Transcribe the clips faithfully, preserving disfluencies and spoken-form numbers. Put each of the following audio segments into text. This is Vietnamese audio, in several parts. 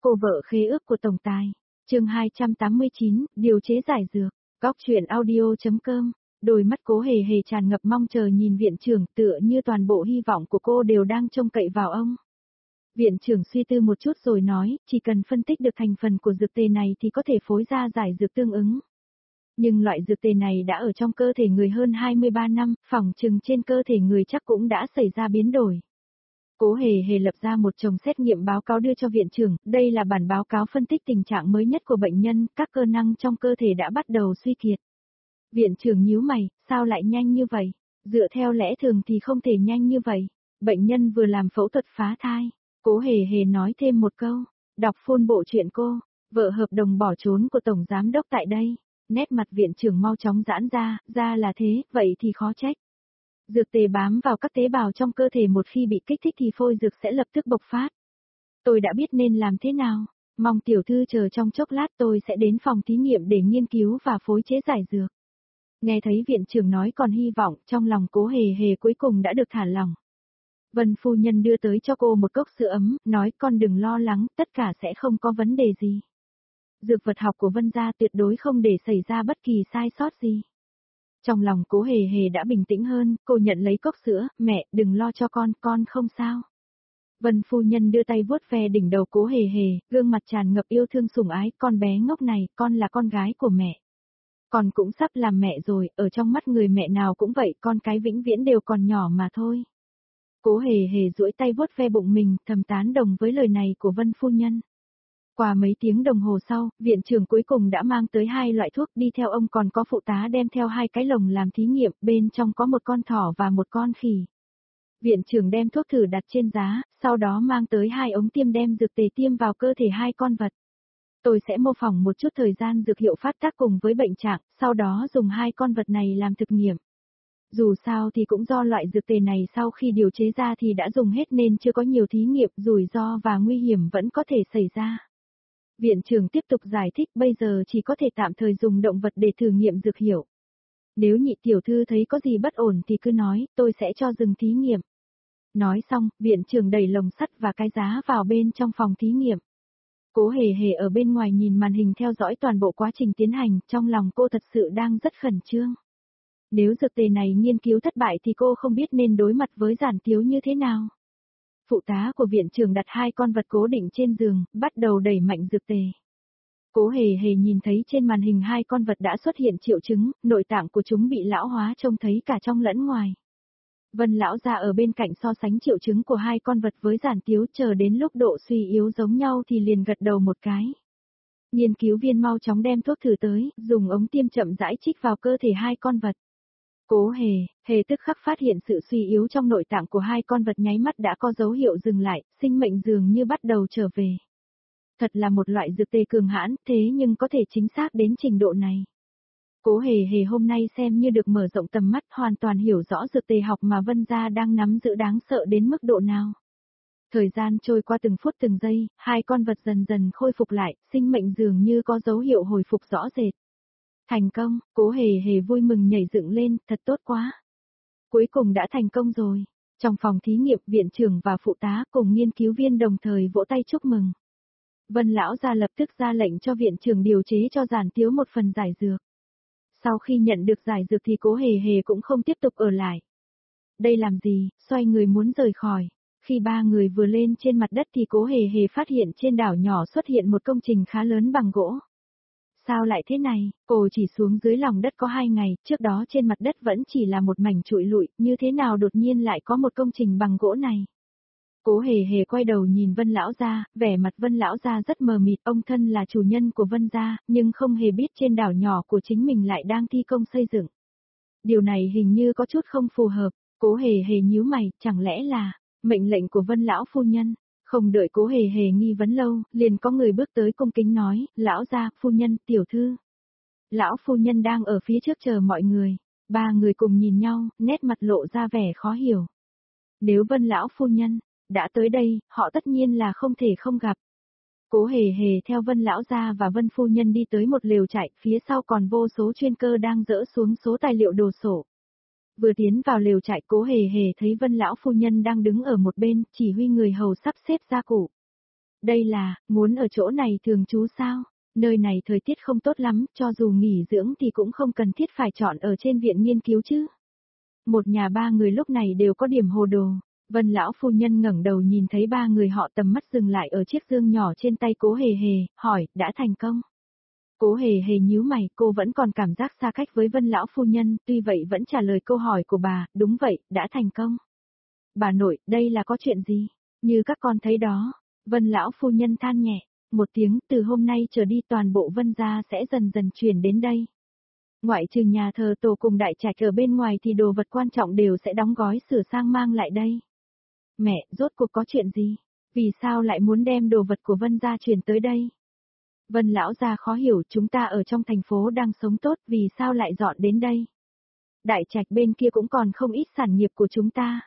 Cô vợ khế ước của tổng tài. Chương hai trăm tám mươi chín, điều chế giải dược. Góc truyện audio.com. Đôi mắt Cố Hề Hề tràn ngập mong chờ nhìn viện trưởng, tựa như toàn bộ hy vọng của cô đều đang trông cậy vào ông. Viện trưởng suy tư một chút rồi nói, chỉ cần phân tích được thành phần của dược tề này thì có thể phối ra giải dược tương ứng. Nhưng loại dược tề này đã ở trong cơ thể người hơn hai mươi ba năm, phỏng chừng trên cơ thể người chắc cũng đã xảy ra biến đổi. Cố Hề Hề lập ra một chồng xét nghiệm báo cáo đưa cho viện trưởng, đây là bản báo cáo phân tích tình trạng mới nhất của bệnh nhân, các cơ năng trong cơ thể đã bắt đầu suy kiệt. Viện trưởng nhíu mày, sao lại nhanh như vậy? Dựa theo lẽ thường thì không thể nhanh như vậy. Bệnh nhân vừa làm phẫu thuật phá thai. Cố Hề Hề nói thêm một câu, đọc phôn bộ chuyện cô, vợ hợp đồng bỏ trốn của tổng giám đốc tại đây. Nét mặt viện trưởng mau chóng giãn ra, ra là thế, vậy thì khó trách. Dược tề bám vào các tế bào trong cơ thể một khi bị kích thích thì phôi dược sẽ lập tức bộc phát. Tôi đã biết nên làm thế nào, mong tiểu thư chờ trong chốc lát tôi sẽ đến phòng thí nghiệm để nghiên cứu và phối chế giải dược. Nghe thấy viện trưởng nói còn hy vọng, trong lòng Cố Hề Hề cuối cùng đã được thả lỏng. Vân phu nhân đưa tới cho cô một cốc sữa ấm, nói con đừng lo lắng, tất cả sẽ không có vấn đề gì. Dược vật học của Vân gia tuyệt đối không để xảy ra bất kỳ sai sót gì. Trong lòng Cố Hề Hề đã bình tĩnh hơn, cô nhận lấy cốc sữa, mẹ, đừng lo cho con, con không sao. Vân phu nhân đưa tay vuốt ve đỉnh đầu Cố Hề Hề, gương mặt tràn ngập yêu thương sủng ái, con bé ngốc này, con là con gái của mẹ. Con cũng sắp làm mẹ rồi, ở trong mắt người mẹ nào cũng vậy, con cái vĩnh viễn đều còn nhỏ mà thôi. Cố Hề Hề duỗi tay vuốt ve bụng mình, thầm tán đồng với lời này của Vân phu nhân. Qua mấy tiếng đồng hồ sau, viện trưởng cuối cùng đã mang tới hai loại thuốc, đi theo ông còn có phụ tá đem theo hai cái lồng làm thí nghiệm, bên trong có một con thỏ và một con khỉ. Viện trưởng đem thuốc thử đặt trên giá, sau đó mang tới hai ống tiêm đem dược tề tiêm vào cơ thể hai con vật. Tôi sẽ mô phỏng một chút thời gian dược hiệu phát tác cùng với bệnh trạng, sau đó dùng hai con vật này làm thực nghiệm. Dù sao thì cũng do loại dược tề này sau khi điều chế ra thì đã dùng hết nên chưa có nhiều thí nghiệm, rủi ro và nguy hiểm vẫn có thể xảy ra. Viện trưởng tiếp tục giải thích bây giờ chỉ có thể tạm thời dùng động vật để thử nghiệm dược hiệu. Nếu nhị tiểu thư thấy có gì bất ổn thì cứ nói, tôi sẽ cho dừng thí nghiệm. Nói xong, viện trưởng đẩy lồng sắt và cái giá vào bên trong phòng thí nghiệm. Cố Hề Hề ở bên ngoài nhìn màn hình theo dõi toàn bộ quá trình tiến hành, trong lòng cô thật sự đang rất khẩn trương. Nếu dược tề này nghiên cứu thất bại thì cô không biết nên đối mặt với Giản Tiếu như thế nào. Phụ tá của viện trưởng đặt hai con vật cố định trên giường, bắt đầu đẩy mạnh dược tề. Cố Hề Hề nhìn thấy trên màn hình hai con vật đã xuất hiện triệu chứng, nội tạng của chúng bị lão hóa trông thấy cả trong lẫn ngoài. Vân lão gia ở bên cạnh so sánh triệu chứng của hai con vật với Giản Tiếu, chờ đến lúc độ suy yếu giống nhau thì liền gật đầu một cái. Nghiên cứu viên mau chóng đem thuốc thử tới, dùng ống tiêm chậm rãi trích vào cơ thể hai con vật. Cố Hề, Hề tức khắc phát hiện sự suy yếu trong nội tạng của hai con vật nháy mắt đã có dấu hiệu dừng lại, sinh mệnh dường như bắt đầu trở về. Thật là một loại dược tề cường hãn, thế nhưng có thể chính xác đến trình độ này. Cố Hề Hề hôm nay xem như được mở rộng tầm mắt, hoàn toàn hiểu rõ dược tề học mà Vân gia đang nắm giữ đáng sợ đến mức độ nào. Thời gian trôi qua từng phút từng giây, hai con vật dần dần khôi phục lại, sinh mệnh dường như có dấu hiệu hồi phục rõ rệt. Thành công, Cố Hề Hề vui mừng nhảy dựng lên, thật tốt quá. Cuối cùng đã thành công rồi. Trong phòng thí nghiệm, viện trưởng và phụ tá cùng nghiên cứu viên đồng thời vỗ tay chúc mừng. Vân lão gia lập tức ra lệnh cho viện trưởng điều chế cho Giản Tiếu một phần giải dược. Sau khi nhận được giải dược thì Cố Hề Hề cũng không tiếp tục ở lại. Đây làm gì, xoay người muốn rời khỏi. Khi ba người vừa lên trên mặt đất thì Cố Hề Hề phát hiện trên đảo nhỏ xuất hiện một công trình khá lớn bằng gỗ. Sao lại thế này, cô chỉ xuống dưới lòng đất có hai ngày, trước đó trên mặt đất vẫn chỉ là một mảnh trụi lụi, như thế nào đột nhiên lại có một công trình bằng gỗ này. Cố Hề Hề quay đầu nhìn Vân lão gia, vẻ mặt Vân lão gia rất mờ mịt, ông thân là chủ nhân của Vân gia, nhưng không hề biết trên đảo nhỏ của chính mình lại đang thi công xây dựng. Điều này hình như có chút không phù hợp, Cố Hề Hề nhíu mày, chẳng lẽ là mệnh lệnh của Vân lão phu nhân? Không đợi Cố Hề Hề nghi vấn lâu, liền có người bước tới cung kính nói, lão gia, phu nhân, tiểu thư. Lão phu nhân đang ở phía trước chờ mọi người. Ba người cùng nhìn nhau, nét mặt lộ ra vẻ khó hiểu. Nếu Vân lão phu nhân đã tới đây, họ tất nhiên là không thể không gặp. Cố Hề Hề theo Vân lão gia và Vân phu nhân đi tới một lều trại, phía sau còn vô số chuyên cơ đang dỡ xuống số tài liệu đồ sổ. Vừa tiến vào lều trại, Cố Hề Hề thấy Vân lão phu nhân đang đứng ở một bên, chỉ huy người hầu sắp xếp gia cụ. Đây là, muốn ở chỗ này thường trú sao? Nơi này thời tiết không tốt lắm, cho dù nghỉ dưỡng thì cũng không cần thiết phải chọn ở trên viện nghiên cứu chứ. Một nhà ba người lúc này đều có điểm hồ đồ. Vân lão phu nhân ngẩng đầu nhìn thấy ba người họ, tầm mắt dừng lại ở chiếc dương nhỏ trên tay Cố Hề Hề, hỏi, đã thành công? Cố Hề Hề nhíu mày, cô vẫn còn cảm giác xa cách với Vân lão phu nhân, tuy vậy vẫn trả lời câu hỏi của bà, đúng vậy, đã thành công. Bà nội, đây là có chuyện gì? Như các con thấy đó. Vân lão phu nhân than nhẹ, một tiếng, từ hôm nay trở đi toàn bộ Vân gia sẽ dần dần chuyển đến đây. Ngoại trừ nhà thờ tổ cùng đại trạch ở bên ngoài thì đồ vật quan trọng đều sẽ đóng gói sửa sang mang lại đây. Mẹ, rốt cuộc có chuyện gì? Vì sao lại muốn đem đồ vật của Vân gia chuyển tới đây? Vân lão gia khó hiểu, chúng ta ở trong thành phố đang sống tốt, vì sao lại dọn đến đây? Đại trạch bên kia cũng còn không ít sản nghiệp của chúng ta.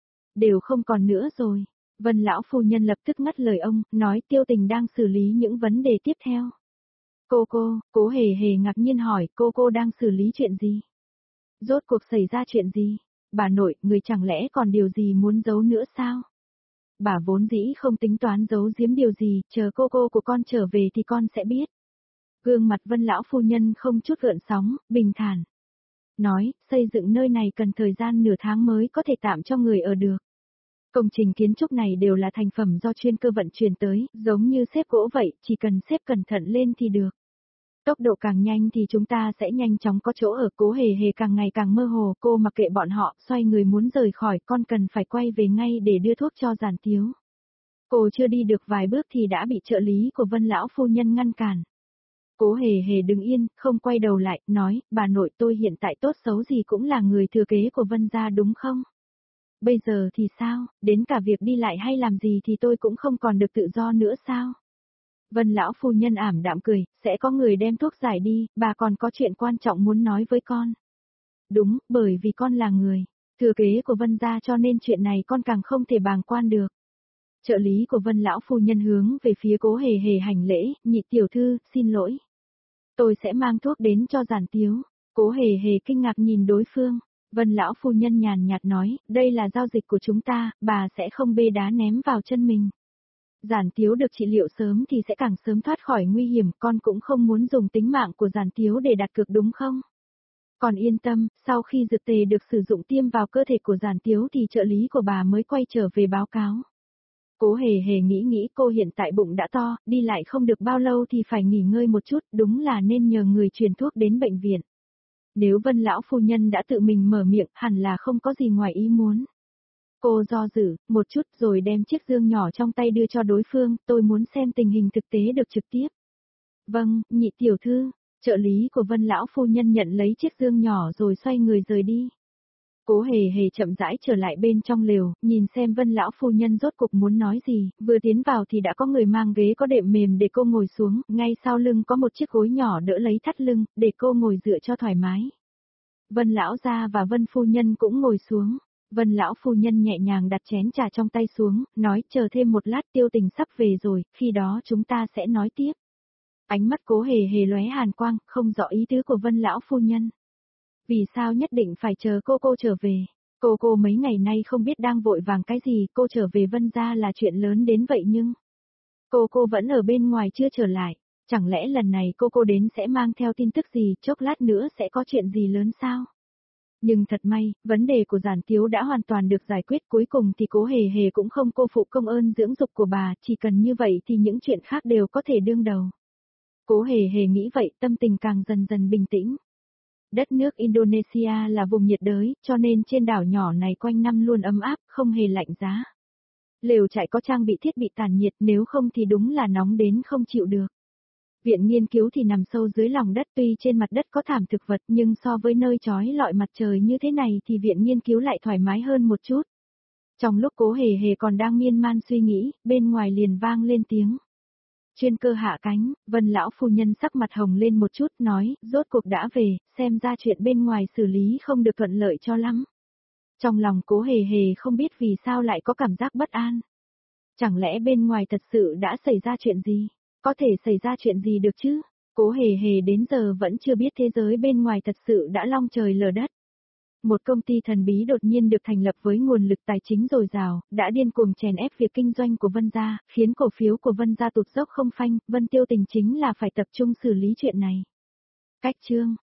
Đều không còn nữa rồi. Vân lão phu nhân lập tức ngắt lời ông, nói Tiêu Tình đang xử lý những vấn đề tiếp theo. Cô cô, Cố Hề Hề ngạc nhiên hỏi, cô cô đang xử lý chuyện gì? Rốt cuộc xảy ra chuyện gì? Bà nội, người chẳng lẽ còn điều gì muốn giấu nữa sao? Bà vốn dĩ không tính toán giấu giếm điều gì, chờ cô cô của con trở về thì con sẽ biết. Gương mặt Vân lão phu nhân không chút gợn sóng, bình thản. Nói, xây dựng nơi này cần thời gian nửa tháng mới có thể tạm cho người ở được. Công trình kiến trúc này đều là thành phẩm do chuyên cơ vận chuyển tới, giống như xếp gỗ vậy, chỉ cần xếp cẩn thận lên thì được. Tốc độ càng nhanh thì chúng ta sẽ nhanh chóng có chỗ ở. Cố Hề Hề càng ngày càng mơ hồ, cô mặc kệ bọn họ, xoay người muốn rời khỏi, con cần phải quay về ngay để đưa thuốc cho Giản Tiếu. Cô chưa đi được vài bước thì đã bị trợ lý của Vân lão phu nhân ngăn cản. Cố Hề Hề đứng yên, không quay đầu lại, nói, bà nội tôi hiện tại tốt xấu gì cũng là người thừa kế của Vân gia đúng không? Bây giờ thì sao, đến cả việc đi lại hay làm gì thì tôi cũng không còn được tự do nữa sao? Vân lão phu nhân ảm đạm cười, sẽ có người đem thuốc giải đi, bà còn có chuyện quan trọng muốn nói với con. Đúng, bởi vì con là người thừa kế của Vân gia cho nên chuyện này con càng không thể bàng quan được. Trợ lý của Vân lão phu nhân hướng về phía Cố Hề Hề hành lễ, nhị tiểu thư, xin lỗi. Tôi sẽ mang thuốc đến cho Giản Tiếu. Cố Hề Hề kinh ngạc nhìn đối phương. Vân lão phu nhân nhàn nhạt nói, đây là giao dịch của chúng ta, bà sẽ không bê đá ném vào chân mình. Giản Tiếu được trị liệu sớm thì sẽ càng sớm thoát khỏi nguy hiểm, con cũng không muốn dùng tính mạng của Giản Tiếu để đặt cược đúng không? Còn yên tâm, sau khi dược tề được sử dụng tiêm vào cơ thể của Giản Tiếu thì trợ lý của bà mới quay trở về báo cáo. Cố Hề Hề nghĩ nghĩ, cô hiện tại bụng đã to, đi lại không được bao lâu thì phải nghỉ ngơi một chút, đúng là nên nhờ người truyền thuốc đến bệnh viện. Nếu Vân lão phu nhân đã tự mình mở miệng, hẳn là không có gì ngoài ý muốn. Cô do dự, một chút rồi đem chiếc dương nhỏ trong tay đưa cho đối phương, tôi muốn xem tình hình thực tế được trực tiếp. Vâng, nhị tiểu thư, trợ lý của Vân lão phu nhân nhận lấy chiếc dương nhỏ rồi xoay người rời đi. Cố Hề Hề chậm rãi trở lại bên trong lều, nhìn xem Vân lão phu nhân rốt cục muốn nói gì, vừa tiến vào thì đã có người mang ghế có đệm mềm để cô ngồi xuống, ngay sau lưng có một chiếc gối nhỏ đỡ lấy thắt lưng, để cô ngồi dựa cho thoải mái. Vân lão gia và Vân phu nhân cũng ngồi xuống. Vân lão phu nhân nhẹ nhàng đặt chén trà trong tay xuống, nói chờ thêm một lát Tiêu Tình sắp về rồi, khi đó chúng ta sẽ nói tiếp. Ánh mắt Cố Hề Hề lóe hàn quang, không rõ ý tứ của Vân lão phu nhân. Vì sao nhất định phải chờ cô cô trở về? Cô cô mấy ngày nay không biết đang vội vàng cái gì, cô trở về Vân gia là chuyện lớn đến vậy nhưng... Cô cô vẫn ở bên ngoài chưa trở lại, chẳng lẽ lần này cô cô đến sẽ mang theo tin tức gì, chốc lát nữa sẽ có chuyện gì lớn sao? Nhưng thật may, vấn đề của Giản Tiếu đã hoàn toàn được giải quyết, cuối cùng thì Cố Hề Hề cũng không cô phụ công ơn dưỡng dục của bà, chỉ cần như vậy thì những chuyện khác đều có thể đương đầu. Cố Hề Hề nghĩ vậy, tâm tình càng dần dần bình tĩnh. Đất nước Indonesia là vùng nhiệt đới, cho nên trên đảo nhỏ này quanh năm luôn ấm áp, không hề lạnh giá. Lều trại có trang bị thiết bị tản nhiệt, nếu không thì đúng là nóng đến không chịu được. Viện nghiên cứu thì nằm sâu dưới lòng đất, tuy trên mặt đất có thảm thực vật nhưng so với nơi chói lọi mặt trời như thế này thì viện nghiên cứu lại thoải mái hơn một chút. Trong lúc Cố Hề Hề còn đang miên man suy nghĩ, bên ngoài liền vang lên tiếng. Chuyên cơ hạ cánh, Vân lão phu nhân sắc mặt hồng lên một chút, nói, rốt cuộc đã về, xem ra chuyện bên ngoài xử lý không được thuận lợi cho lắm. Trong lòng Cố Hề Hề không biết vì sao lại có cảm giác bất an. Chẳng lẽ bên ngoài thật sự đã xảy ra chuyện gì? Có thể xảy ra chuyện gì được chứ? Cố Hề Hề đến giờ vẫn chưa biết thế giới bên ngoài thật sự đã long trời lở đất. Một công ty thần bí đột nhiên được thành lập với nguồn lực tài chính dồi dào, đã điên cuồng chèn ép việc kinh doanh của Vân gia, khiến cổ phiếu của Vân gia tụt dốc không phanh, Vân Tiêu Tình chính là phải tập trung xử lý chuyện này. Cách chương